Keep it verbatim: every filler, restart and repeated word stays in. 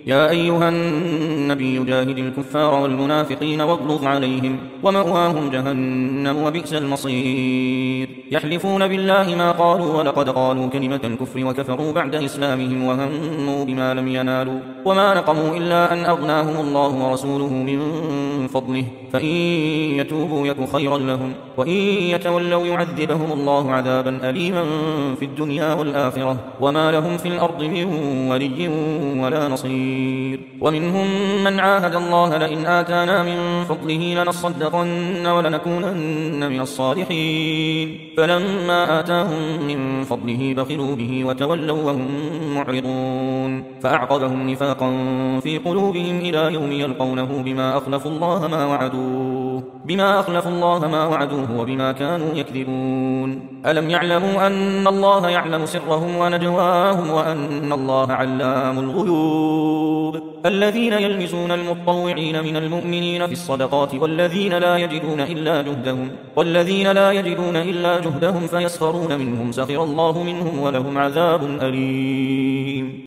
يا أيها النبي جاهد الكفار والمنافقين واغلظ عليهم ومأواهم جهنم وبئس المصير يحلفون بالله ما قالوا ولقد قالوا كلمة الكفر وكفروا بعد إسلامهم وهموا بما لم ينالوا وما نقموا إلا أن أغناهم الله ورسوله من فضله فإن يتوبوا يك خيرا لهم وإن يتولوا يعذبهم الله عذابا أليما في الدنيا والآخرة وما لهم في الأرض من ولي ولا نصير ومنهم من عاهد الله لئن آتانا من فضله لنصدقن ولنكونن من الصالحين فلما آتاهم من فضله بخلوا به وتولوا وهم معرضون فأعقبهم نفاقا في قلوبهم إلى يوم يلقونه بما أخلفوا الله ما وعدوه بما أخلفوا الله ما وعدوه وبما كانوا يكذبون ألم يعلموا أن الله يعلم سرهم ونجواهم وأن الله علام الغيوب الذين يلمزون المطوعين من المؤمنين في الصدقات والذين لا يجدون إلا جهدهم والذين لا يجدون إلا جهدهم فيسخرون منهم سخر الله منهم ولهم عذاب أليم